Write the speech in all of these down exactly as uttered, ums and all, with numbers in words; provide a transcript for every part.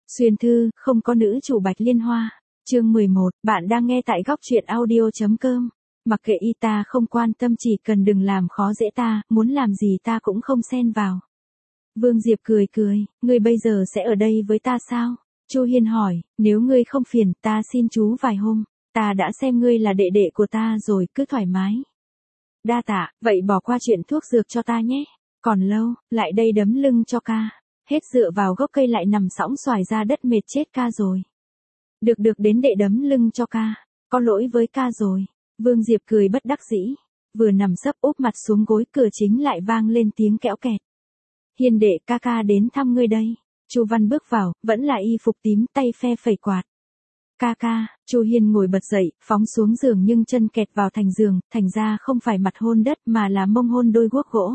Xuyên thư, không có nữ chủ Bạch Liên Hoa. Chương mười một, bạn đang nghe tại góc truyện audio.com. Mặc kệ y ta không quan tâm, chỉ cần đừng làm khó dễ ta, muốn làm gì ta cũng không xen vào. Vương Diệp cười cười, ngươi bây giờ sẽ ở đây với ta sao? Chu Hiên hỏi, nếu ngươi không phiền, ta xin chú vài hôm, ta đã xem ngươi là đệ đệ của ta rồi, cứ thoải mái. Đa tạ, vậy bỏ qua chuyện thuốc dược cho ta nhé. Còn lâu, lại đây đấm lưng cho ca. Hết dựa vào gốc cây lại nằm sõng xoài ra đất mệt chết ca rồi. Được được đến đệ đấm lưng cho ca, có lỗi với ca rồi. Vương Diệp cười bất đắc dĩ, vừa nằm sấp úp mặt xuống gối, cửa chính lại vang lên tiếng kẽo kẹt. Hiên đệ, ca ca đến thăm ngươi đây. Chu Văn bước vào, vẫn là y phục tím, tay phe phẩy quạt. Ca ca, Chu Hiên ngồi bật dậy, phóng xuống giường nhưng chân kẹt vào thành giường, thành ra không phải mặt hôn đất mà là mông hôn đôi guốc gỗ.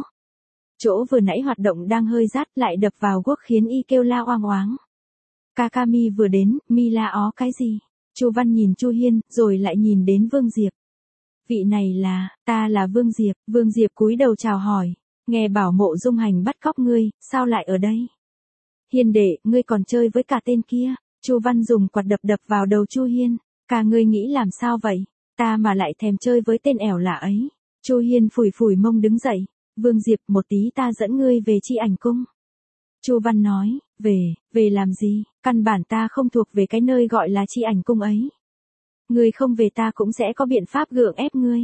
Chỗ vừa nãy hoạt động đang hơi rát lại đập vào guốc khiến y kêu la oang oáng. Ca ca mi vừa đến, mi la ó cái gì? Chu Văn nhìn Chu Hiên, rồi lại nhìn đến Vương Diệp. Vị này là, ta là Vương Diệp. Vương Diệp cúi đầu chào hỏi, nghe bảo Mộ Dung Hành bắt cóc ngươi, sao lại ở đây? Hiên đệ, ngươi còn chơi với cả tên kia. Chu Văn dùng quạt đập đập vào đầu Chu Hiên. Cả ngươi nghĩ làm sao vậy? Ta mà lại thèm chơi với tên ẻo lả ấy. Chu Hiên phủi phủi mông đứng dậy. Vương Diệp, một tí ta dẫn ngươi về Chi Ảnh Cung. Chu Văn nói, về, về làm gì, căn bản ta không thuộc về cái nơi gọi là Chi Ảnh Cung ấy. Ngươi không về ta cũng sẽ có biện pháp gượng ép ngươi.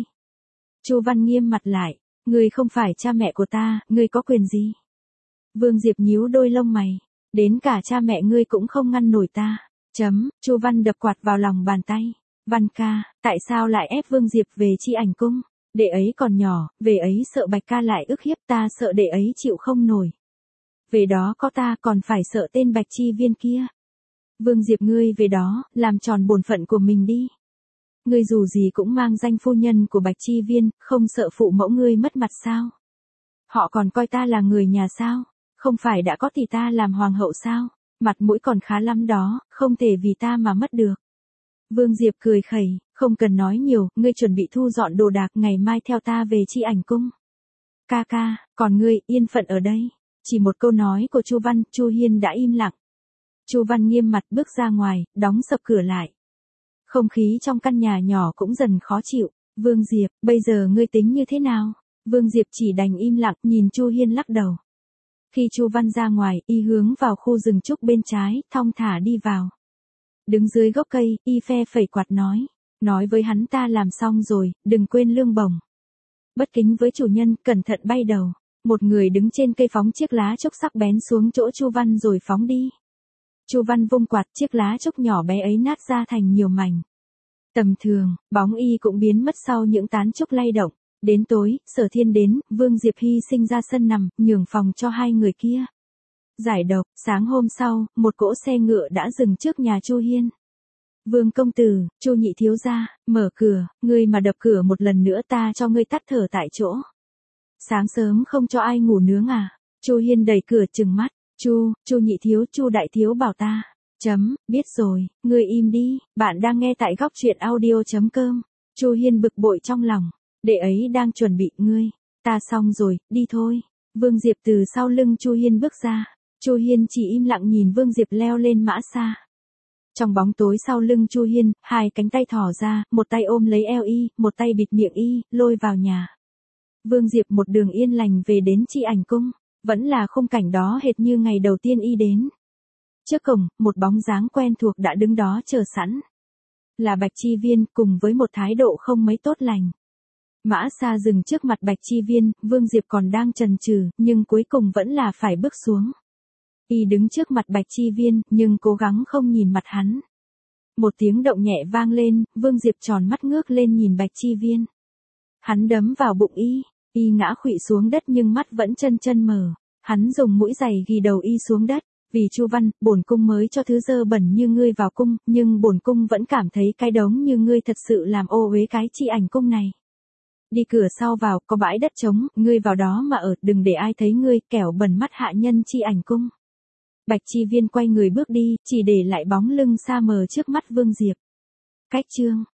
Chu Văn nghiêm mặt lại, ngươi không phải cha mẹ của ta, ngươi có quyền gì? Vương Diệp nhíu đôi lông mày, đến cả cha mẹ ngươi cũng không ngăn nổi ta. Chấm, Chu Văn đập quạt vào lòng bàn tay. Văn ca, tại sao lại ép Vương Diệp về Chi Ảnh Cung? Đệ ấy còn nhỏ, về ấy sợ Bạch ca lại ức hiếp ta, sợ đệ ấy chịu không nổi. Về đó có ta còn phải sợ tên Bạch Chi Viên kia. Vương Diệp, ngươi về đó, làm tròn bổn phận của mình đi. Ngươi dù gì cũng mang danh phu nhân của Bạch Chi Viên, không sợ phụ mẫu ngươi mất mặt sao? Họ còn coi ta là người nhà sao? Không phải đã có thì ta làm hoàng hậu sao? Mặt mũi còn khá lắm đó, không thể vì ta mà mất được. Vương Diệp cười khẩy, không cần nói nhiều, ngươi chuẩn bị thu dọn đồ đạc, ngày mai theo ta về Chi Ảnh Cung. Ca ca, còn ngươi, yên phận ở đây. Chỉ một câu nói của Chu Văn, Chu Hiên đã im lặng. Chu Văn nghiêm mặt bước ra ngoài, đóng sập cửa lại. Không khí trong căn nhà nhỏ cũng dần khó chịu. Vương Diệp, bây giờ ngươi tính như thế nào? Vương Diệp chỉ đành im lặng, nhìn Chu Hiên lắc đầu. Khi Chu Văn ra ngoài, y hướng vào khu rừng trúc bên trái, thong thả đi vào. Đứng dưới gốc cây, y phe phẩy quạt nói. Nói với hắn ta làm xong rồi, đừng quên lương bổng. Bất kính với chủ nhân, cẩn thận bay đầu. Một người đứng trên cây phóng chiếc lá trúc sắc bén xuống chỗ Chu Văn rồi phóng đi. Chu Văn vung quạt, chiếc lá trúc nhỏ bé ấy nát ra thành nhiều mảnh. Tầm thường, bóng y cũng biến mất sau những tán trúc lay động. Đến tối, Sở Thiên đến, Vương Diệp hy sinh ra sân nằm, nhường phòng cho hai người kia. Giải độc, sáng hôm sau, một cỗ xe ngựa đã dừng trước nhà Chu Hiên. Vương công tử, Chu nhị thiếu gia, mở cửa, ngươi mà đập cửa một lần nữa ta cho ngươi tắt thở tại chỗ. Sáng sớm không cho ai ngủ nướng à? Chu Hiên đẩy cửa trừng mắt, Chu, Chu nhị thiếu, Chu đại thiếu bảo ta. Chấm, biết rồi, ngươi im đi, bạn đang nghe tại góc truyện audio.com. Chu Hiên bực bội trong lòng, đệ ấy đang chuẩn bị ngươi, ta xong rồi, đi thôi. Vương Diệp từ sau lưng Chu Hiên bước ra, Chu Hiên chỉ im lặng nhìn Vương Diệp leo lên mã xa. Trong bóng tối sau lưng Chu Hiên, hai cánh tay thò ra, một tay ôm lấy eo y, một tay bịt miệng y, lôi vào nhà. Vương Diệp một đường yên lành về đến Chi Ảnh Cung, vẫn là khung cảnh đó hệt như ngày đầu tiên y đến. Trước cổng, một bóng dáng quen thuộc đã đứng đó chờ sẵn. Là Bạch Chi Viên, cùng với một thái độ không mấy tốt lành. Mã xa dừng trước mặt Bạch Chi Viên, Vương Diệp còn đang chần chừ, nhưng cuối cùng vẫn là phải bước xuống. Y đứng trước mặt Bạch Chi Viên, nhưng cố gắng không nhìn mặt hắn. Một tiếng động nhẹ vang lên, Vương Diệp tròn mắt ngước lên nhìn Bạch Chi Viên. Hắn đấm vào bụng y, y ngã khuỵu xuống đất nhưng mắt vẫn chân chân mở. Hắn dùng mũi giày ghi đầu y xuống đất. Vì Chu Văn, bổn cung mới cho thứ dơ bẩn như ngươi vào cung, nhưng bổn cung vẫn cảm thấy cái đống như ngươi thật sự làm ô uế cái Chi Ảnh Cung này. Đi cửa sau vào, có bãi đất trống, ngươi vào đó mà ở, đừng để ai thấy ngươi, kẻo bẩn mắt hạ nhân Chi Ảnh Cung. Bạch Chi Viên quay người bước đi, chỉ để lại bóng lưng xa mờ trước mắt Vương Diệp. Cách chương